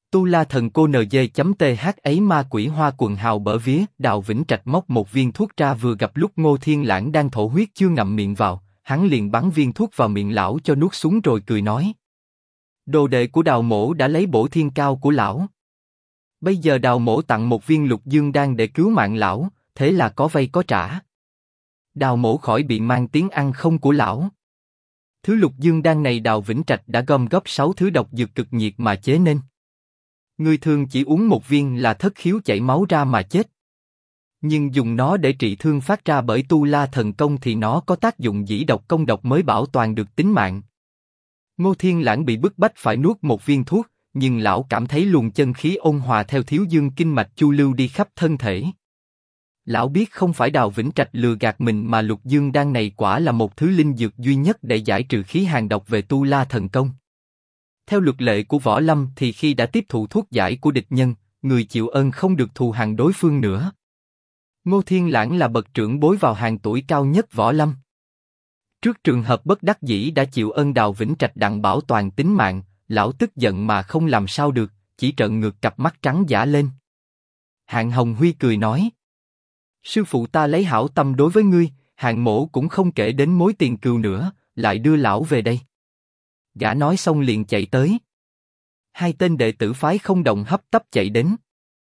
Tu La Thần Cô NG.th ấy ma quỷ hoa quần hào bở vía. Đào Vĩnh Trạch móc một viên thuốc ra vừa gặp lúc Ngô Thiên Lãng đang thổ huyết chưa ngậm miệng vào, hắn liền bắn viên thuốc vào miệng lão cho nuốt xuống rồi cười nói: đồ đệ của Đào mỗ đã lấy bổ thiên cao của lão. Bây giờ Đào mỗ tặng một viên lục dương đan để cứu mạng lão, thế là có vay có trả. Đào mỗ khỏi bị mang tiếng ăn không của lão. Thứ lục dương đan này Đào Vĩnh Trạch đã gom góp 6 thứ độc dược cực nhiệt mà chế nên. Người thường chỉ uống một viên là thất khiếu chảy máu ra mà chết. Nhưng dùng nó để trị thương phát ra bởi Tu La Thần Công thì nó có tác dụng dĩ độc công độc mới bảo toàn được tính mạng. Ngô Thiên Lãng bị bức bách phải nuốt một viên thuốc, nhưng lão cảm thấy luồng chân khí ôn hòa theo thiếu dương kinh mạch chu lưu đi khắp thân thể. Lão biết không phải Đào Vĩnh Trạch lừa gạt mình mà lục dương đan này quả là một thứ linh dược duy nhất để giải trừ khí hàn độc về Tu La Thần Công. Theo luật lệ của võ lâm thì khi đã tiếp thụ thuốc giải của địch nhân, người chịu ơn không được thù hằn đối phương nữa. Ngô Thiên Lãng là bậc trưởng bối vào hàng tuổi cao nhất võ lâm. Trước trường hợp bất đắc dĩ đã chịu ơn Đào Vĩnh Trạch đặng bảo toàn tính mạng, lão tức giận mà không làm sao được, chỉ trợn ngược cặp mắt trắng dã lên. Hạng Hồng Huy cười nói: sư phụ ta lấy hảo tâm đối với ngươi, Hạng mỗ cũng không kể đến mối tiền cừu nữa, lại đưa lão về đây. Gã nói xong liền chạy tới. Hai tên đệ tử phái Không Động hấp tấp chạy đến.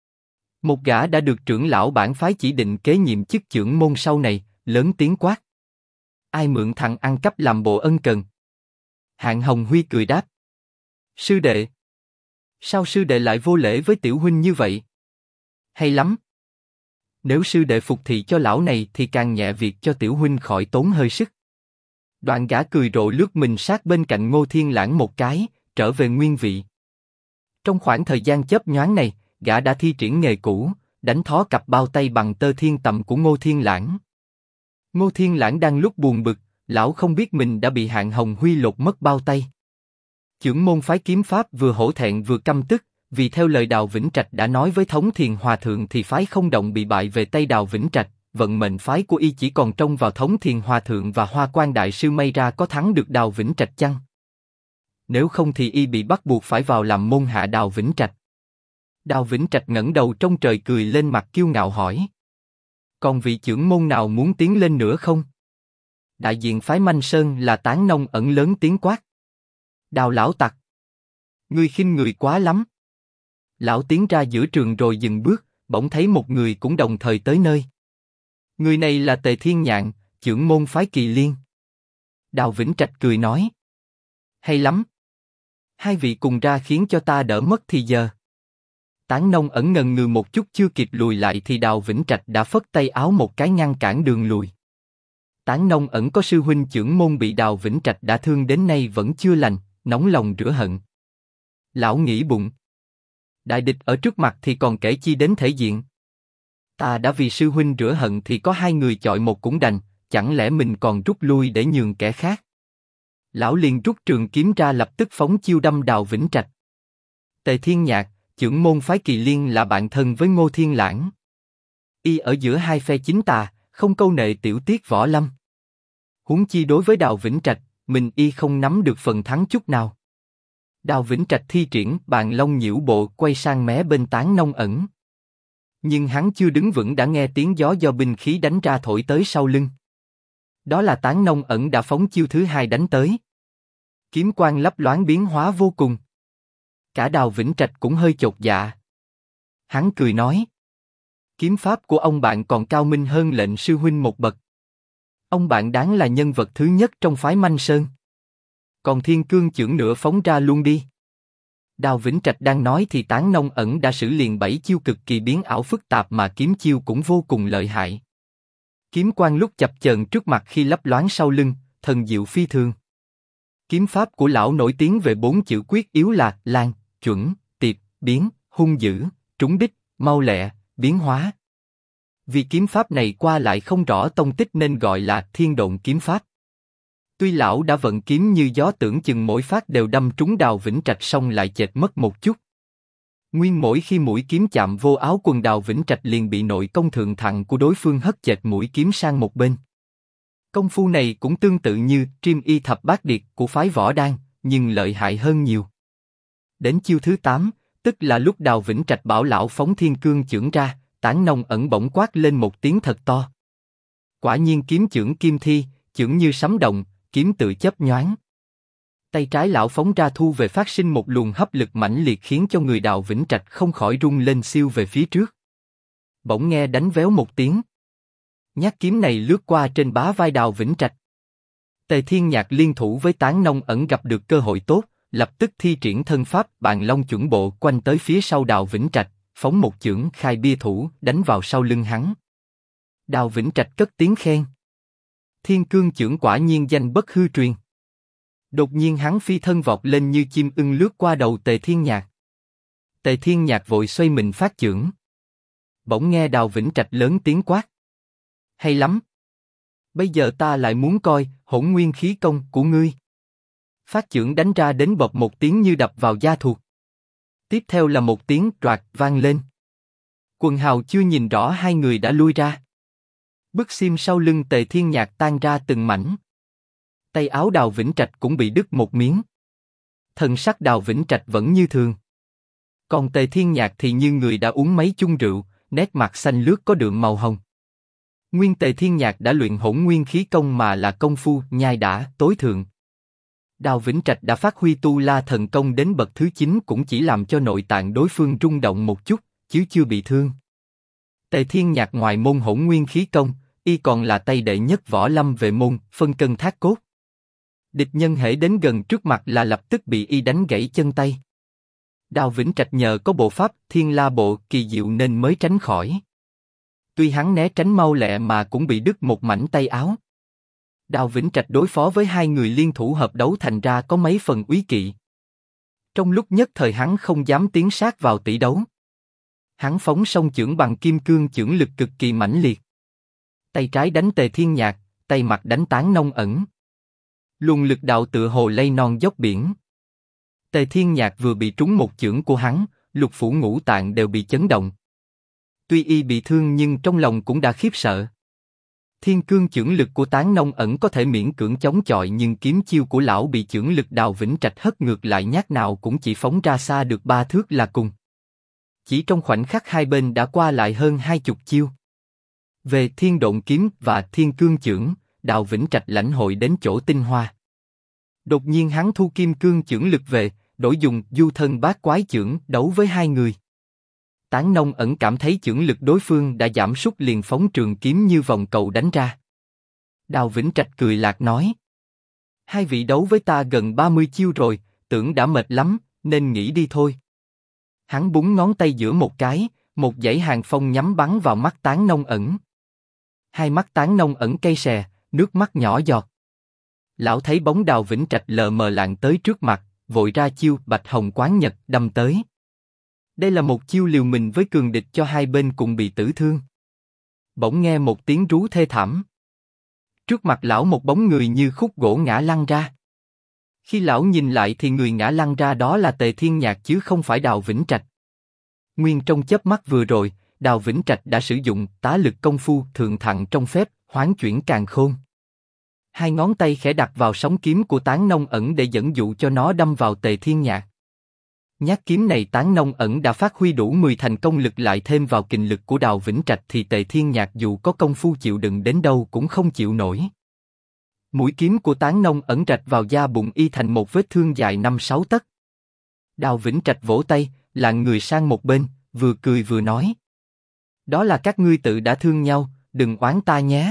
Một gã đã được trưởng lão bản phái chỉ định kế nhiệm chức trưởng môn sau này, lớn tiếng quát: ai mượn thằng ăn cắp làm bộ ân cần? Hạng Hồng Huy cười đáp: sư đệ. Sao sư đệ lại vô lễ với tiểu huynh như vậy? Hay lắm. Nếu sư đệ phục thị cho lão này thì càng nhẹ việc cho tiểu huynh khỏi tốn hơi sức. Đoạn gã cười rộ lướt mình sát bên cạnh Ngô Thiên Lãng một cái, trở về nguyên vị. Trong khoảng thời gian chớp nhoáng này, gã đã thi triển nghề cũ, đánh thó cặp bao tay bằng tơ thiên tầm của Ngô Thiên Lãng. Ngô Thiên Lãng đang lúc buồn bực, lão không biết mình đã bị Hạng Hồng Huy lột mất bao tay. Chưởng môn phái kiếm pháp vừa hổ thẹn vừa căm tức, vì theo lời Đào Vĩnh Trạch đã nói với Thống Thiền Hòa Thượng thì phái Không Động bị bại về tay Đào Vĩnh Trạch, vận mệnh phái của y chỉ còn trông vào Thống Thiền Hòa Thượng và Hoa Quan Đại Sư may ra có thắng được Đào Vĩnh Trạch chăng? Nếu không thì y bị bắt buộc phải vào làm môn hạ Đào Vĩnh Trạch. Đào Vĩnh Trạch ngẩng đầu trong trời cười lên mặt kiêu ngạo hỏi: còn vị chưởng môn nào muốn tiến lên nữa không? Đại diện phái Manh Sơn là Tán Nông Ẩn lớn tiếng quát: Đào lão tặc, ngươi khinh người quá lắm. Lão tiến ra giữa trường rồi dừng bước, bỗng thấy một người cũng đồng thời tới nơi. Người này là Tề Thiên Nhạn, chưởng môn phái Kỳ Liên. Đào Vĩnh Trạch cười nói: hay lắm. Hai vị cùng ra khiến cho ta đỡ mất thì giờ. Tán Nông Ẩn ngần ngừ một chút chưa kịp lùi lại thì Đào Vĩnh Trạch đã phất tay áo một cái ngăn cản đường lùi. Tán Nông Ẩn có sư huynh chưởng môn bị Đào Vĩnh Trạch đã thương đến nay vẫn chưa lành, nóng lòng rửa hận. Lão nghĩ bụng: đại địch ở trước mặt thì còn kể chi đến thể diện. Ta đã vì sư huynh rửa hận thì có hai người chọi một cũng đành, chẳng lẽ mình còn rút lui để nhường kẻ khác? Lão liền rút trường kiếm ra lập tức phóng chiêu đâm Đào Vĩnh Trạch. Tề Thiên Nhạc, chưởng môn phái Kỳ Liên là bạn thân với Ngô Thiên Lãng. Y ở giữa hai phe chính tà, không câu nệ tiểu tiết võ lâm. Huống chi đối với Đào Vĩnh Trạch, mình y không nắm được phần thắng chút nào. Đào Vĩnh Trạch thi triển Bàn Long Nhiễu Bộ quay sang mé bên Tán Nông Ẩn. Nhưng hắn chưa đứng vững đã nghe tiếng gió do binh khí đánh ra thổi tới sau lưng. Đó là Tán Nông Ẩn đã phóng chiêu thứ hai đánh tới. Kiếm quang lấp loáng biến hóa vô cùng. Cả Đào Vĩnh Trạch cũng hơi chột dạ. Hắn cười nói: kiếm pháp của ông bạn còn cao minh hơn lệnh sư huynh một bậc. Ông bạn đáng là nhân vật thứ nhất trong phái Manh Sơn. Còn Thiên Cương chưởng nữa phóng ra luôn đi. Đào Vĩnh Trạch đang nói thì Tán Nông Ẩn đã sử liền 7 chiêu cực kỳ biến ảo phức tạp mà kiếm chiêu cũng vô cùng lợi hại. Kiếm quang lúc chập chờn trước mặt khi lấp loáng sau lưng, thần diệu phi thường. Kiếm pháp của lão nổi tiếng về 4 chữ quyết yếu là lan, chuẩn, tiệp, biến, hung dữ, trúng đích, mau lẹ, biến hóa. Vì kiếm pháp này qua lại không rõ tông tích nên gọi là Thiên Độn kiếm pháp. Tuy lão đã vận kiếm như gió tưởng chừng mỗi phát đều đâm trúng Đào Vĩnh Trạch xong lại chệch mất một chút. Nguyên mỗi khi mũi kiếm chạm vô áo quần Đào Vĩnh Trạch liền bị nội công thượng thặng của đối phương hất chệch mũi kiếm sang một bên. Công phu này cũng tương tự như Triêm Y Thập Bát Điệt của phái Võ Đan, nhưng lợi hại hơn nhiều. Đến chiêu thứ 8, tức là lúc Đào Vĩnh Trạch bảo lão phóng thiên cương chưởng ra, Tán Nông Ẩn bỗng quát lên một tiếng thật to. Quả nhiên kiếm chưởng kim thi, chưởng như sấm động, kiếm tự chớp nhoáng. Tay trái lão phóng ra thu về phát sinh một luồng hấp lực mãnh liệt khiến cho người Đào Vĩnh Trạch không khỏi rung lên siêu về phía trước. Bỗng nghe đánh véo một tiếng. Nhát kiếm này lướt qua trên bá vai Đào Vĩnh Trạch. Tề Thiên Nhạc liên thủ với Tán Nông Ẩn gặp được cơ hội tốt, lập tức thi triển thân pháp Bàn Long chuẩn bộ quanh tới phía sau Đào Vĩnh Trạch, phóng một chưởng khai bia thủ đánh vào sau lưng hắn. Đào Vĩnh Trạch cất tiếng khen. Thiên cương chưởng quả nhiên danh bất hư truyền. Đột nhiên hắn phi thân vọt lên như chim ưng lướt qua đầu Tề Thiên Nhạc. Tề Thiên Nhạc vội xoay mình phát chưởng. Bỗng nghe Đào Vĩnh Trạch lớn tiếng quát. Hay lắm. Bây giờ ta lại muốn coi hỗn nguyên khí công của ngươi. Phát chưởng đánh ra đến bộp một tiếng như đập vào da thịt. Tiếp theo là một tiếng toạc vang lên. Quần hào chưa nhìn rõ hai người đã lui ra. Bức xiêm sau lưng Tề Thiên Nhạc tan ra từng mảnh. Tay áo Đào Vĩnh Trạch cũng bị đứt một miếng. Thần sắc Đào Vĩnh Trạch vẫn như thường. Còn Tề Thiên Nhạc thì như người đã uống mấy chung rượu, nét mặt xanh lướt có đượm màu hồng. Nguyên Tề Thiên Nhạc đã luyện hỗn nguyên khí công mà là công phu nhai đã tối thượng. Đào Vĩnh Trạch đã phát huy tu la thần công đến bậc thứ 9 cũng chỉ làm cho nội tạng đối phương rung động một chút, chứ chưa bị thương. Tề Thiên Nhạc ngoài môn hỗn nguyên khí công, y còn là tay đệ nhất võ lâm về môn phân cân thác cốt. Địch nhân hễ đến gần trước mặt là lập tức bị y đánh gãy chân tay. Đào Vĩnh Trạch nhờ có bộ pháp Thiên La Bộ kỳ diệu nên mới tránh khỏi. Tuy hắn né tránh mau lẹ mà cũng bị đứt một mảnh tay áo. Đào Vĩnh Trạch đối phó với hai người liên thủ hợp đấu thành ra có mấy phần úy kỵ. Trong lúc nhất thời hắn không dám tiến sát vào tỷ đấu. Hắn phóng song chưởng bằng kim cương chưởng lực cực kỳ mãnh liệt. Tay trái đánh Tề Thiên Nhạc, tay mặt đánh Tán Nông Ẩn. Luồng lực đạo tựa hồ lay non dốc biển. Tề Thiên Nhạc vừa bị trúng một chưởng của hắn, lục phủ ngũ tạng đều bị chấn động. Tuy y bị thương nhưng trong lòng cũng đã khiếp sợ. Thiên cương chưởng lực của Tán Nông Ẩn có thể miễn cưỡng chống chọi nhưng kiếm chiêu của lão bị chưởng lực Đào Vĩnh Trạch hất ngược lại nhát nào cũng chỉ phóng ra xa được 3 thước là cùng. Chỉ trong khoảnh khắc hai bên đã qua lại hơn 20 chiêu. Về Thiên Độn kiếm và Thiên cương chưởng, Đào Vĩnh Trạch lãnh hội đến chỗ tinh hoa. Đột nhiên hắn thu kim cương chưởng lực về, đổi dùng du thân bát quái chưởng đấu với hai người. Tán Nông Ẩn cảm thấy chưởng lực đối phương đã giảm sút liền phóng trường kiếm như vòng cầu đánh ra. Đào Vĩnh Trạch cười lạc nói. Hai vị đấu với ta gần 30 chiêu rồi, tưởng đã mệt lắm, nên nghỉ đi thôi. Hắn búng ngón tay giữa một cái, một dãy hàng phong nhắm bắn vào mắt Tán Nông Ẩn. Hai mắt Tán Nông Ẩn cay xè, nước mắt nhỏ giọt. Lão thấy bóng Đào Vĩnh Trạch lờ mờ lạng tới trước mặt, vội ra chiêu Bạch Hồng Quán Nhật đâm tới. Đây là một chiêu liều mình với cường địch cho hai bên cùng bị tử thương. Bỗng nghe một tiếng rú thê thảm. Trước mặt lão một bóng người như khúc gỗ ngã lăn ra. Khi lão nhìn lại thì người ngã lăn ra đó là Tề Thiên Nhạc chứ không phải Đào Vĩnh Trạch. Nguyên trong chớp mắt vừa rồi, Đào Vĩnh Trạch đã sử dụng tá lực công phu thượng thặng trong phép hoán chuyển càn khôn. Hai ngón tay khẽ đặt vào sóng kiếm của Tán Nông Ẩn để dẫn dụ cho nó đâm vào Tề Thiên Nhạc. Nhát kiếm này Tán Nông Ẩn đã phát huy đủ 10 thành công lực lại thêm vào kình lực của Đào Vĩnh Trạch thì Tề Thiên Nhạc dù có công phu chịu đựng đến đâu cũng không chịu nổi. Mũi kiếm của Tán Nông Ẩn rạch vào da bụng y thành một vết thương dài 5-6 tấc. Đào Vĩnh Trạch vỗ tay, lạng người sang một bên, vừa cười vừa nói. Đó là các ngươi tự đã thương nhau, đừng oán ta nhé.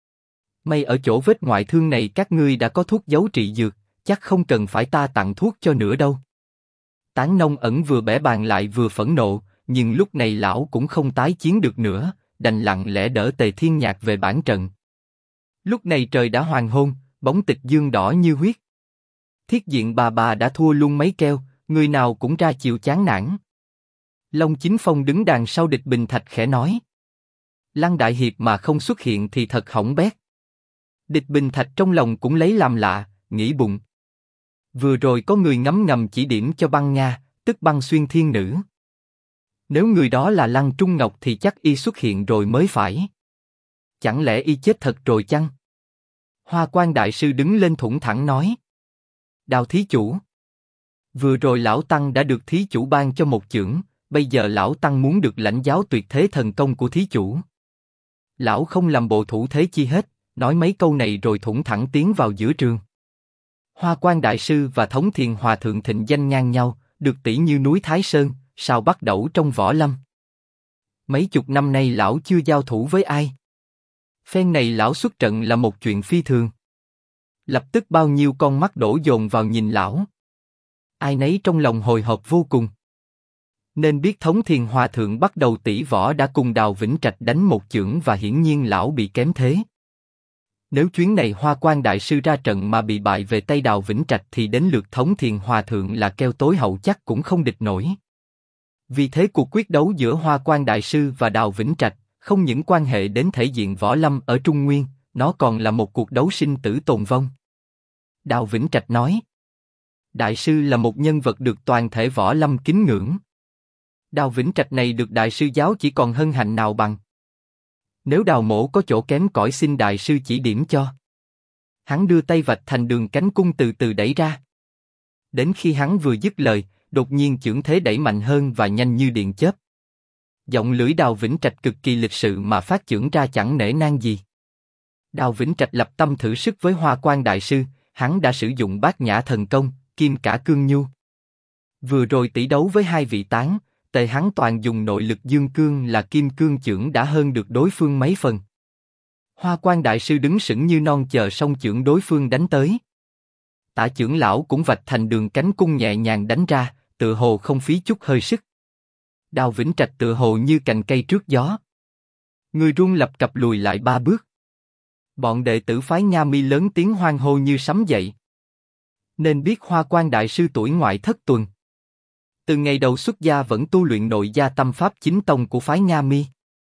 May ở chỗ vết ngoại thương này các ngươi đã có thuốc giấu trị dược, chắc không cần phải ta tặng thuốc cho nữa đâu. Tán Nông Ẩn vừa bẽ bàng lại vừa phẫn nộ, nhưng lúc này lão cũng không tái chiến được nữa, đành lặng lẽ đỡ Tề Thiên Nhạc về bản trận. Lúc này trời đã hoàng hôn, bóng tịch dương đỏ như huyết. Thiết diện bà đã thua luôn mấy keo, người nào cũng ra chiều chán nản. Long Chính Phong đứng đằng sau Địch Bình Thạch khẽ nói. Lăng đại hiệp mà không xuất hiện thì thật hỏng bét. Địch Bình Thạch trong lòng cũng lấy làm lạ, nghĩ bụng. Vừa rồi có người ngấm ngầm chỉ điểm cho Băng Nga, tức Băng Xuyên Thiên Nữ. Nếu người đó là Lăng Trung Ngọc thì chắc y xuất hiện rồi mới phải. Chẳng lẽ y chết thật rồi chăng? Hoa Quan đại sư đứng lên thủng thẳng nói. Đào thí chủ. Vừa rồi lão tăng đã được thí chủ ban cho một chưởng, bây giờ lão tăng muốn được lãnh giáo tuyệt thế thần công của thí chủ. Lão không làm bộ thủ thế chi hết, nói mấy câu này rồi thủng thẳng tiến vào giữa trường. Hoa Quan đại sư và Thống Thiền hòa thượng thịnh danh ngang nhau, được tỷ như núi Thái Sơn, sao bắt đẩu trong võ lâm. Mấy chục năm nay lão chưa giao thủ với ai. Phen này lão xuất trận là một chuyện phi thường. Lập tức bao nhiêu con mắt đổ dồn vào nhìn lão. Ai nấy trong lòng hồi hộp vô cùng. Nên biết Thống Thiền hòa thượng bắt đầu tỷ võ đã cùng Đào Vĩnh Trạch đánh một chưởng và hiển nhiên lão bị kém thế. Nếu chuyến này Hoa Quan đại sư ra trận mà bị bại về tay Đào Vĩnh Trạch thì đến lượt Thống Thiền hòa thượng là keo tối hậu chắc cũng không địch nổi. Vì thế cuộc quyết đấu giữa Hoa Quan đại sư và Đào Vĩnh Trạch không những quan hệ đến thể diện võ lâm ở Trung Nguyên, nó còn là một cuộc đấu sinh tử tồn vong. Đào Vĩnh Trạch nói: đại sư là một nhân vật được toàn thể võ lâm kính ngưỡng. Đào Vĩnh Trạch này được đại sư giáo chỉ còn hân hạnh nào bằng. Nếu Đào mỗ có chỗ kém cỏi xin đại sư chỉ điểm cho. Hắn đưa tay vạch thành đường cánh cung từ từ đẩy ra. Đến khi hắn vừa dứt lời, đột nhiên chưởng thế đẩy mạnh hơn và nhanh như điện chớp. Giọng lưỡi Đào Vĩnh Trạch cực kỳ lịch sự mà phát chưởng ra chẳng nể nang gì. Đào Vĩnh Trạch lập tâm thử sức với Hoa Quan đại sư, hắn đã sử dụng Bát Nhã thần công, kim cả cương nhu. Vừa rồi tỷ đấu với hai vị tán, tề hắn toàn dùng nội lực dương cương là kim cương chưởng đã hơn được đối phương mấy phần. Hoa Quan đại sư đứng sững như non chờ song chưởng đối phương đánh tới. Tả chưởng lão cũng vạch thành đường cánh cung nhẹ nhàng đánh ra, tựa hồ không phí chút hơi sức. Đào Vĩnh Trạch tựa hồ như cành cây trước gió. Người run lập cập lùi lại 3 bước. Bọn đệ tử phái Nha Mi lớn tiếng hoan hô như sấm dậy. Nên biết Hoa Quan đại sư tuổi ngoại thất tuần. Từ ngày đầu xuất gia vẫn tu luyện nội gia tâm pháp chính tông của phái Nha Mi.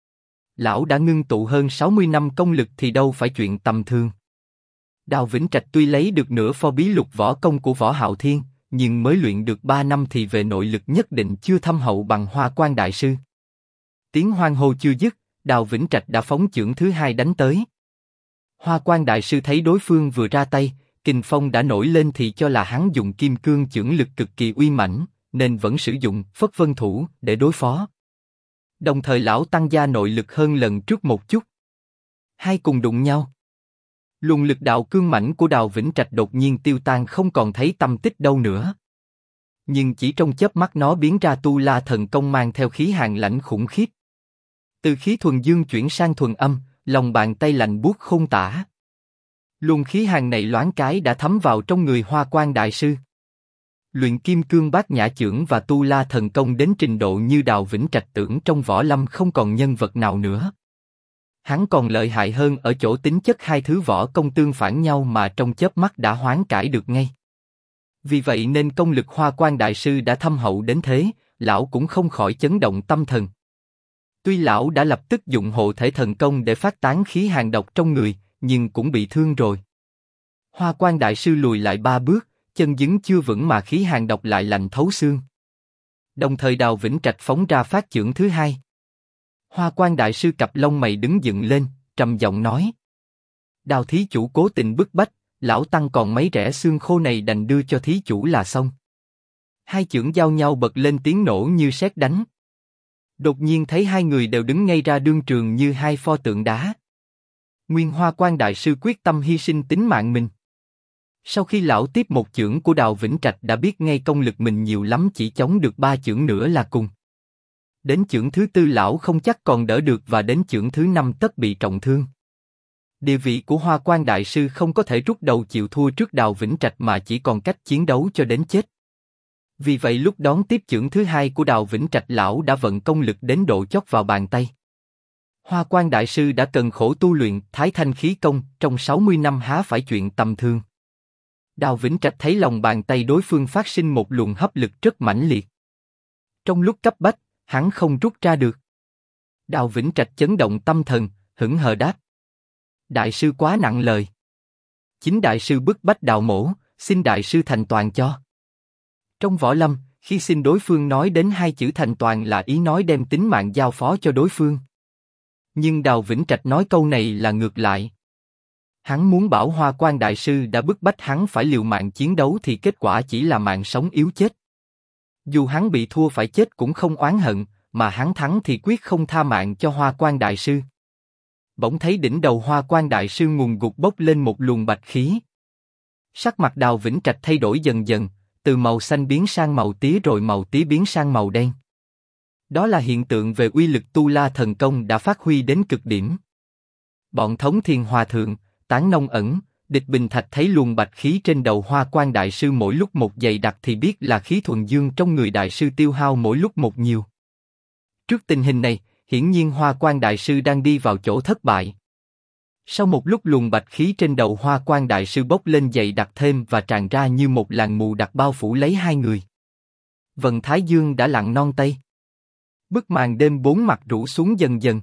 Lão đã ngưng tụ hơn 60 năm công lực thì đâu phải chuyện tầm thường. Đào Vĩnh Trạch tuy lấy được nửa pho bí lục võ công của Võ Hạo Thiên, nhưng mới luyện được 3 năm thì về nội lực nhất định chưa thâm hậu bằng Hoa Quan đại sư. Tiếng hoan hô chưa dứt, Đào Vĩnh Trạch đã phóng chưởng thứ hai đánh tới. Hoa Quan đại sư thấy đối phương vừa ra tay, kình phong đã nổi lên thì cho là hắn dùng kim cương chưởng lực cực kỳ uy mãnh, nên vẫn sử dụng Phất Vân Thủ để đối phó. Đồng thời lão tăng gia nội lực hơn lần trước một chút. Hai cùng đụng nhau. Luồng lực đạo cương mãnh của Đào Vĩnh Trạch đột nhiên tiêu tan không còn thấy tâm tích đâu nữa. Nhưng chỉ trong chớp mắt nó biến ra tu la thần công mang theo khí hàn lãnh khủng khiếp. Từ khí thuần dương chuyển sang thuần âm, lòng bàn tay lạnh buốt khôn tả. Luồng khí hàn này loáng cái đã thấm vào trong người Hoa Quan đại sư. Luyện kim cương bát nhã chưởng và tu la thần công đến trình độ như Đào Vĩnh Trạch tưởng trong võ lâm không còn nhân vật nào nữa. Hắn còn lợi hại hơn ở chỗ tính chất hai thứ võ công tương phản nhau mà trong chớp mắt đã hoán cải được ngay. Vì vậy nên công lực Hoa Quan đại sư đã thâm hậu đến thế, lão cũng không khỏi chấn động tâm thần. Tuy lão đã lập tức dụng hộ thể thần công để phát tán khí hàn độc trong người, nhưng cũng bị thương rồi. Hoa Quan đại sư lùi lại 3 bước, chân đứng chưa vững mà khí hàn độc lại lạnh thấu xương. Đồng thời Đào Vĩnh Trạch phóng ra phát chưởng thứ hai. Hoa Quan đại sư cặp lông mày đứng dựng lên, trầm giọng nói: Đào thí chủ cố tình bức bách, lão tăng còn mấy rẻ xương khô này đành đưa cho thí chủ là xong. Hai chưởng giao nhau bật lên tiếng nổ như sét đánh. Đột nhiên thấy hai người đều đứng ngay ra đương trường như hai pho tượng đá. Nguyên Hoa Quan đại sư quyết tâm hy sinh tính mạng mình. Sau khi lão tiếp một chưởng của Đào Vĩnh Trạch đã biết ngay công lực mình nhiều lắm chỉ chống được 3 chưởng nữa là cùng. Đến chưởng thứ 4 lão không chắc còn đỡ được và đến chưởng thứ 5 tất bị trọng thương. Địa vị của Hoa Quan đại sư không có thể rút đầu chịu thua trước Đào Vĩnh Trạch mà chỉ còn cách chiến đấu cho đến chết. Vì vậy lúc đón tiếp chưởng thứ 2 của Đào Vĩnh Trạch lão đã vận công lực đến độ chót vào bàn tay. Hoa Quan đại sư đã cần khổ tu luyện Thái Thanh khí công trong 60 năm há phải chuyện tầm thường. Đào Vĩnh Trạch thấy lòng bàn tay đối phương phát sinh một luồng hấp lực rất mãnh liệt. Trong lúc cấp bách, hắn không rút ra được. Đào Vĩnh Trạch chấn động tâm thần, hững hờ đáp: Đại sư quá nặng lời. Chính đại sư bức bách Đào mỗ, xin đại sư thành toàn cho. Trong võ lâm, khi xin đối phương nói đến 2 chữ thành toàn là ý nói đem tính mạng giao phó cho đối phương. Nhưng Đào Vĩnh Trạch nói câu này là ngược lại. Hắn muốn bảo Hoa Quan Đại Sư đã bức bách hắn phải liều mạng chiến đấu thì kết quả chỉ là mạng sống yếu chết. Dù hắn bị thua phải chết cũng không oán hận, mà hắn thắng thì quyết không tha mạng cho Hoa Quan Đại Sư. Bỗng thấy đỉnh đầu Hoa Quan Đại Sư ngùn ngụt bốc lên một luồng bạch khí. Sắc mặt Đào Vĩnh Trạch thay đổi dần dần, từ màu xanh biến sang màu tía rồi màu tía biến sang màu đen. Đó là hiện tượng về uy lực Tu La thần công đã phát huy đến cực điểm. Bọn Thống Thiền Hòa Thượng, Tán Nông Ẩn, Địch Bình Thạch thấy luồng bạch khí trên đầu Hoa Quan Đại Sư mỗi lúc một dày đặc thì biết là khí thuần dương trong người Đại Sư tiêu hao mỗi lúc một nhiều. Trước tình hình này, hiển nhiên Hoa Quan Đại Sư đang đi vào chỗ thất bại. Sau một lúc luồng bạch khí trên đầu Hoa Quan Đại Sư bốc lên dày đặc thêm và tràn ra như một làn mù đặc bao phủ lấy hai người. Vầng Thái Dương đã lặn non tây. Bức màn đêm bốn mặt rủ xuống dần dần.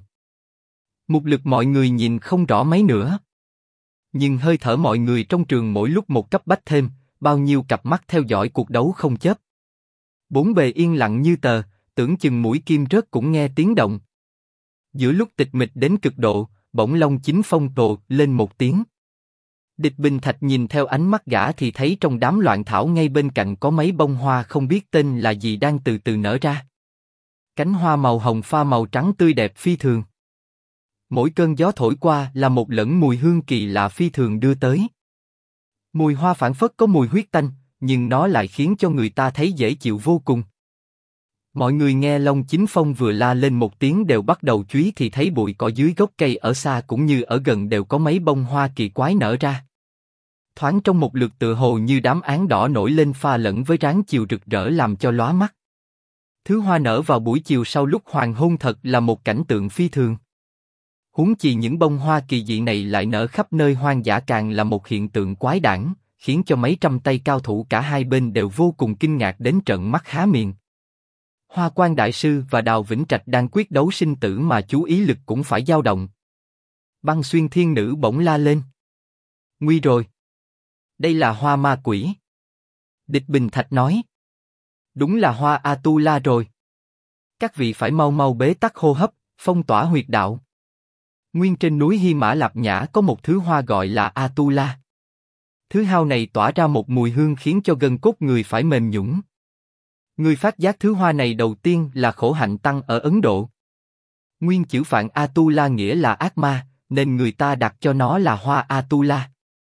Mục lực mọi người nhìn không rõ mấy nữa. Nhưng hơi thở mọi người trong trường mỗi lúc một cấp bách thêm, bao nhiêu cặp mắt theo dõi cuộc đấu không chớp. Bốn bề yên lặng như tờ, tưởng chừng mũi kim rớt cũng nghe tiếng động. Giữa lúc tịch mịch đến cực độ, bỗng Long Chính Phong rộ lên một tiếng. Địch Bình Thạch nhìn theo ánh mắt gã thì thấy trong đám loạn thảo ngay bên cạnh có mấy bông hoa không biết tên là gì đang từ từ nở ra. Cánh hoa màu hồng pha màu trắng tươi đẹp phi thường. Mỗi cơn gió thổi qua là một lẫn mùi hương kỳ lạ phi thường đưa tới. Mùi hoa phảng phất có mùi huyết tanh, nhưng nó lại khiến cho người ta thấy dễ chịu vô cùng. Mọi người nghe Long Chính Phong vừa la lên một tiếng đều bắt đầu chú ý thì thấy bụi cỏ dưới gốc cây ở xa cũng như ở gần đều có mấy bông hoa kỳ quái nở ra. Thoáng trong một lượt tựa hồ như đám án đỏ nổi lên pha lẫn với ráng chiều rực rỡ làm cho lóa mắt. Thứ hoa nở vào buổi chiều sau lúc hoàng hôn thật là một cảnh tượng phi thường. Huống chi những bông hoa kỳ dị này lại nở khắp nơi hoang dã càng là một hiện tượng quái đản, khiến cho mấy trăm tay cao thủ cả hai bên đều vô cùng kinh ngạc đến trợn mắt há miệng. Hoa Quan Đại Sư và Đào Vĩnh Trạch đang quyết đấu sinh tử mà chú ý lực cũng phải dao động. Băng Xuyên Thiên Nữ bỗng la lên. Nguy rồi! Đây là hoa ma quỷ. Địch Bình Thạch nói. Đúng là hoa Atula rồi. Các vị phải mau mau bế tắc hô hấp, phong tỏa huyệt đạo. Nguyên trên núi Hy Mã Lạp Nhã có một thứ hoa gọi là Atula. Thứ hao này tỏa ra một mùi hương khiến cho gân cốt người phải mềm nhũn. Người phát giác thứ hoa này đầu tiên là Khổ Hạnh Tăng ở Ấn Độ. Nguyên chữ Phạn Atula nghĩa là ác ma, nên người ta đặt cho nó là hoa Atula.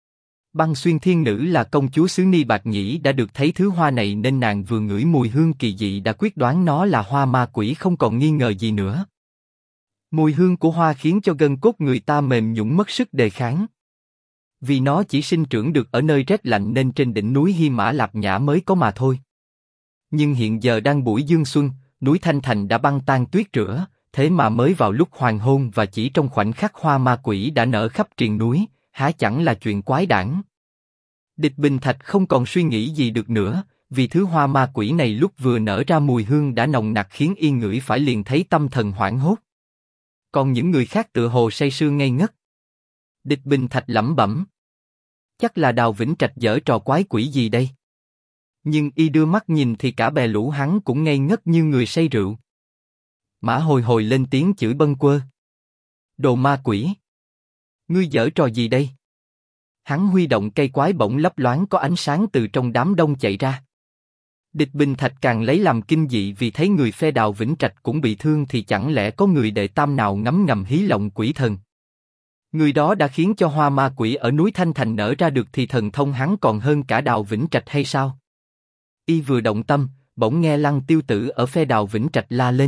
Băng Xuyên Thiên Nữ là công chúa xứ Ni Bạc Nhĩ đã được thấy thứ hoa này nên nàng vừa ngửi mùi hương kỳ dị đã quyết đoán nó là hoa ma quỷ không còn nghi ngờ gì nữa. Mùi hương của hoa khiến cho gân cốt người ta mềm nhũn mất sức đề kháng. Vì nó chỉ sinh trưởng được ở nơi rét lạnh nên trên đỉnh núi Hy Mã Lạp Nhã mới có mà thôi. Nhưng hiện giờ đang buổi dương xuân, núi Thanh Thành đã băng tan tuyết rửa, thế mà mới vào lúc hoàng hôn và chỉ trong khoảnh khắc hoa ma quỷ đã nở khắp triền núi, há chẳng là chuyện quái đản. Địch Bình Thạch không còn suy nghĩ gì được nữa, vì thứ hoa ma quỷ này lúc vừa nở ra mùi hương đã nồng nặc khiến y ngửi phải liền thấy tâm thần hoảng hốt. Còn những người khác tựa hồ say sưa ngây ngất. Địch Bình Thạch lẩm bẩm. Chắc là Đào Vĩnh Trạch giở trò quái quỷ gì đây? Nhưng y đưa mắt nhìn thì cả bè lũ hắn cũng ngây ngất như người say rượu. Mã Hồi Hồi lên tiếng chửi bâng quơ. Đồ ma quỷ! Ngươi giở trò gì đây? Hắn huy động cây quái bỗng lấp loáng có ánh sáng từ trong đám đông chạy ra. Địch Bình Thạch càng lấy làm kinh dị vì thấy người phe Đào Vĩnh Trạch cũng bị thương thì chẳng lẽ có người đệ tam nào ngấm ngầm hí lộng quỷ thần. Người đó đã khiến cho hoa ma quỷ ở núi Thanh Thành nở ra được thì thần thông hắn còn hơn cả Đào Vĩnh Trạch hay sao? Y vừa động tâm, bỗng nghe Lăng Tiêu Tử ở phe Đào Vĩnh Trạch la lên.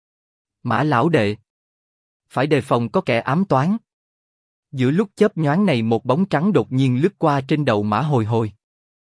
Mã lão đệ! Phải đề phòng có kẻ ám toán. Giữa lúc chớp nhoáng này một bóng trắng đột nhiên lướt qua trên đầu Mã Hồi Hồi.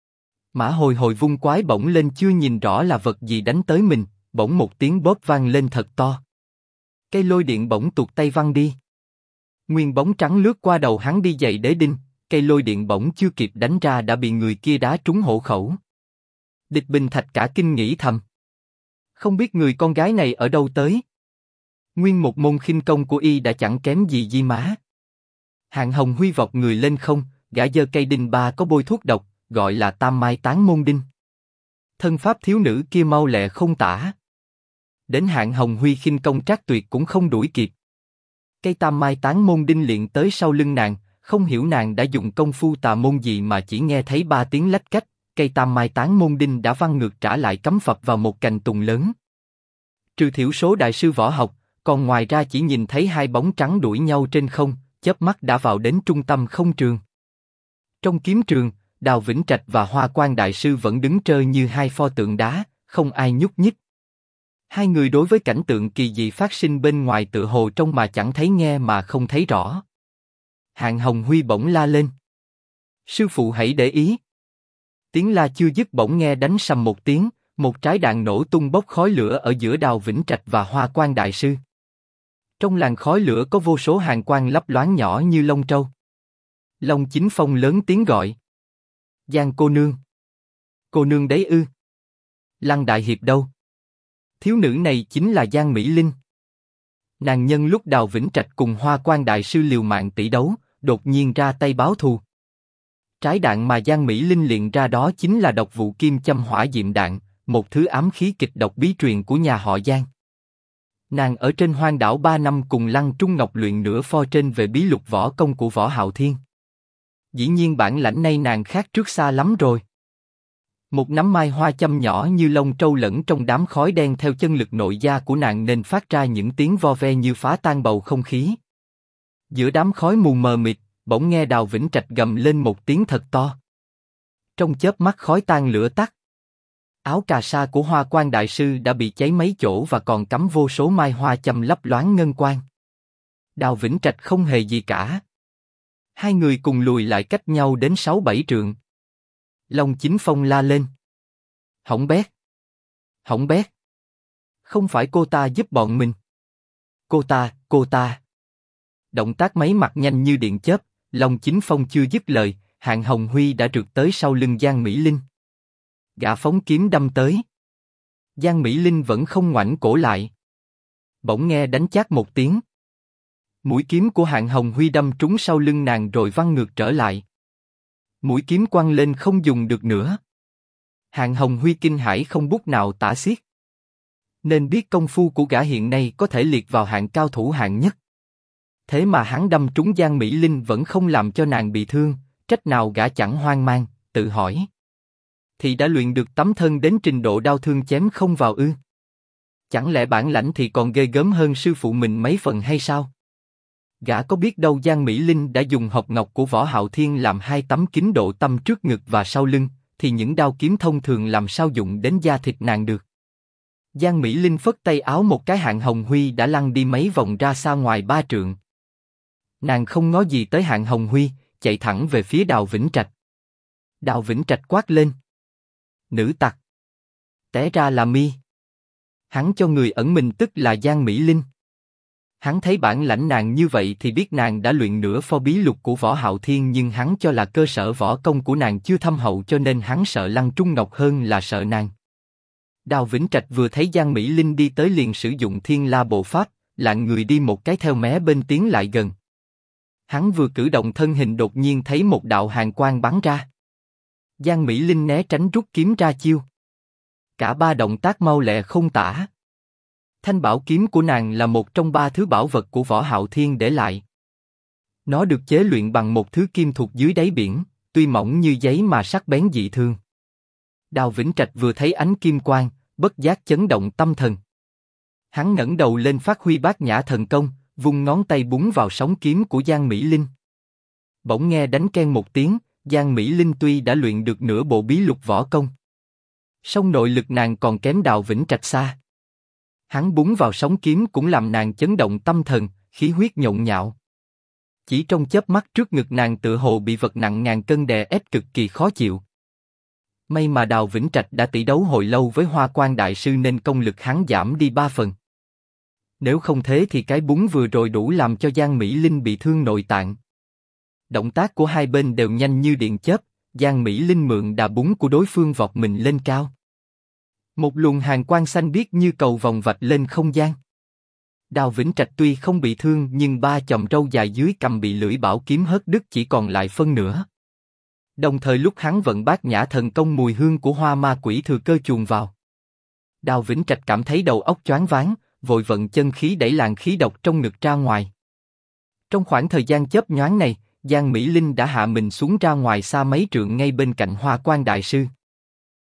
Mã Hồi Hồi vung quái bổng lên chưa nhìn rõ là vật gì đánh tới mình, bỗng một tiếng bóp vang lên thật to. Cây lôi điện bỗng tuột tay văng đi. Nguyên bóng trắng lướt qua đầu hắn đi giày đế đinh, cây lôi điện bỗng chưa kịp đánh ra đã bị người kia đá trúng hổ khẩu. Địch Bình Thạch cả kinh nghĩ thầm. Không biết người con gái này ở đâu tới. Nguyên một môn khinh công của y đã chẳng kém gì Di Má. Hạng Hồng Huy vọt người lên không, gã giơ cây đinh ba có bôi thuốc độc, gọi là Tam Mai Tán Môn Đinh. Thân pháp thiếu nữ kia mau lẹ không tả. Đến Hạng Hồng Huy khinh công trác tuyệt cũng không đuổi kịp. Cây Tam Mai Tán Môn Đinh liền tới sau lưng nàng, Không hiểu nàng đã dùng công phu tà môn gì mà chỉ nghe thấy 3 tiếng lách cách, cây tam mai tán môn đinh đã văng ngược trả lại cắm phập vào một cành tùng lớn. Trừ thiểu số đại sư võ học, còn ngoài ra chỉ nhìn thấy 2 bóng trắng đuổi nhau trên không, chớp mắt đã vào đến trung tâm không trường. Trong kiếm trường, Đào Vĩnh Trạch và Hoa Quan đại sư vẫn đứng trơ như 2 pho tượng đá, không ai nhúc nhích. Hai người đối với cảnh tượng kỳ dị phát sinh bên ngoài tựa hồ trông mà chẳng thấy nghe mà không thấy rõ. Hạng Hồng Huy bỗng la lên: "Sư phụ hãy để ý!" Tiếng la chưa dứt bỗng nghe đánh sầm một tiếng, một trái đạn nổ tung bốc khói lửa ở giữa Đào Vĩnh Trạch và Hoa Quan đại sư. Trong làn khói lửa có vô số hàn quang lấp loáng nhỏ như lông trâu. Long Chính Phong lớn tiếng gọi: "Giang cô nương! Cô nương đấy ư? Lăng đại hiệp đâu?" Thiếu nữ này chính là Giang Mỹ Linh. Nàng nhân lúc Đào Vĩnh Trạch cùng Hoa Quan đại sư liều mạng tỷ đấu, đột nhiên ra tay báo thù. Trái đạn mà Giang Mỹ Linh luyện ra đó chính là độc vụ kim châm hỏa diệm đạn, một thứ ám khí kịch độc bí truyền của nhà họ Giang. Nàng ở trên hoang đảo 3 năm cùng Lăng Trung Ngọc luyện nửa pho trên về bí lục võ công của Võ Hạo Thiên. Dĩ nhiên bản lãnh này nàng khác trước xa lắm rồi. Một nắm mai hoa châm nhỏ như lông trâu lẫn trong đám khói đen theo chân lực nội gia của nàng nên phát ra những tiếng vo ve như phá tan bầu không khí. Giữa đám khói mù mờ mịt, bỗng nghe Đào Vĩnh Trạch gầm lên một tiếng thật to. Trong chớp mắt khói tan lửa tắt. Áo cà sa của Hoa Quan đại sư đã bị cháy mấy chỗ và còn cắm vô số mai hoa châm lấp loáng ngân quang. Đào Vĩnh Trạch không hề gì cả. Hai người cùng lùi lại cách nhau đến 6-7 trượng. Long Chính Phong la lên: "Hỏng bét! Hỏng bét! Không phải cô ta giúp bọn mình. Cô ta. Động tác mấy mặt nhanh như điện chớp, Long Chính Phong chưa dứt lời, Hạng Hồng Huy đã trượt tới sau lưng Giang Mỹ Linh. Gã phóng kiếm đâm tới. Giang Mỹ Linh vẫn không ngoảnh cổ lại. Bỗng nghe đánh chát một tiếng. Mũi kiếm của Hạng Hồng Huy đâm trúng sau lưng nàng rồi văng ngược trở lại. Mũi kiếm quăng lên không dùng được nữa. Hạng Hồng Huy kinh hãi không bút nào tả xiết. Nên biết công phu của gã hiện nay có thể liệt vào hạng cao thủ hạng nhất. Thế mà hắn đâm trúng Giang Mỹ Linh vẫn không làm cho nàng bị thương, trách nào gã chẳng hoang mang, tự hỏi. Thì đã luyện được tấm thân đến trình độ đau thương chém không vào ư? Chẳng lẽ bản lãnh thì còn ghê gớm hơn sư phụ mình mấy phần hay sao? Gã có biết đâu Giang Mỹ Linh đã dùng hộc ngọc của Võ Hạo Thiên làm 2 tấm kính độ tâm trước ngực và sau lưng, thì những đao kiếm thông thường làm sao dụng đến da thịt nàng được? Giang Mỹ Linh phất tay áo một cái, Hạng Hồng Huy đã lăn đi mấy vòng ra xa ngoài 3 trượng. Nàng không ngó gì tới Hạng Hồng Huy, chạy thẳng về phía Đào Vĩnh Trạch. Đào Vĩnh Trạch quát lên: "Nữ tặc! Té ra là mi!" Hắn cho người ẩn mình tức là Giang Mỹ Linh. Hắn thấy bản lãnh nàng như vậy thì biết nàng đã luyện nửa pho bí lục của Võ Hạo Thiên, nhưng hắn cho là cơ sở võ công của nàng chưa thâm hậu cho nên hắn sợ Lăng Trung Ngọc hơn là sợ nàng. Đào Vĩnh Trạch vừa thấy Giang Mỹ Linh đi tới liền sử dụng Thiên La Bộ Pháp, lạng người đi một cái theo mé bên tiến lại gần. Hắn vừa cử động thân hình đột nhiên thấy một đạo hàn quang bắn ra. Giang Mỹ Linh né tránh rút kiếm ra chiêu. Cả 3 động tác mau lẹ không tả. Thanh bảo kiếm của nàng là một trong 3 thứ bảo vật của Võ Hạo Thiên để lại. Nó được chế luyện bằng một thứ kim thuộc dưới đáy biển, tuy mỏng như giấy mà sắc bén dị thường. Đào Vĩnh Trạch vừa thấy ánh kim quang, bất giác chấn động tâm thần. Hắn ngẩng đầu lên phát huy bát nhã thần công, vung ngón tay búng vào sóng kiếm của Giang Mỹ Linh. Bỗng nghe đánh keng một tiếng, Giang Mỹ Linh tuy đã luyện được nửa bộ bí lục võ công, song nội lực nàng còn kém Đào Vĩnh Trạch xa. Hắn búng vào sóng kiếm cũng làm nàng chấn động tâm thần, khí huyết nhộn nhạo. Chỉ trong chớp mắt trước ngực nàng tựa hồ bị vật nặng ngàn cân đè ép cực kỳ khó chịu. May mà Đào Vĩnh Trạch đã tỷ đấu hồi lâu với Hoa Quan đại sư nên công lực hắn giảm đi 3 phần. Nếu không thế thì cái búng vừa rồi đủ làm cho Giang Mỹ Linh bị thương nội tạng. Động tác của hai bên đều nhanh như điện chớp, Giang Mỹ Linh mượn đà búng của đối phương vọt mình lên cao. Một luồng hàn quang xanh biếc như cầu vòng vạch lên không gian. Đào Vĩnh Trạch tuy không bị thương nhưng 3 chòm râu dài dưới cằm bị lưỡi bảo kiếm hất đứt chỉ còn lại phân nửa. Đồng thời lúc hắn vận bát nhã thần công, mùi hương của hoa ma quỷ thừa cơ chuồn vào. Đào Vĩnh Trạch cảm thấy đầu óc choáng váng, vội vận chân khí đẩy làn khí độc trong ngực ra ngoài. Trong khoảng thời gian chớp nhoáng này, Giang Mỹ Linh đã hạ mình xuống ra ngoài xa mấy trượng ngay bên cạnh Hoa Quan đại sư.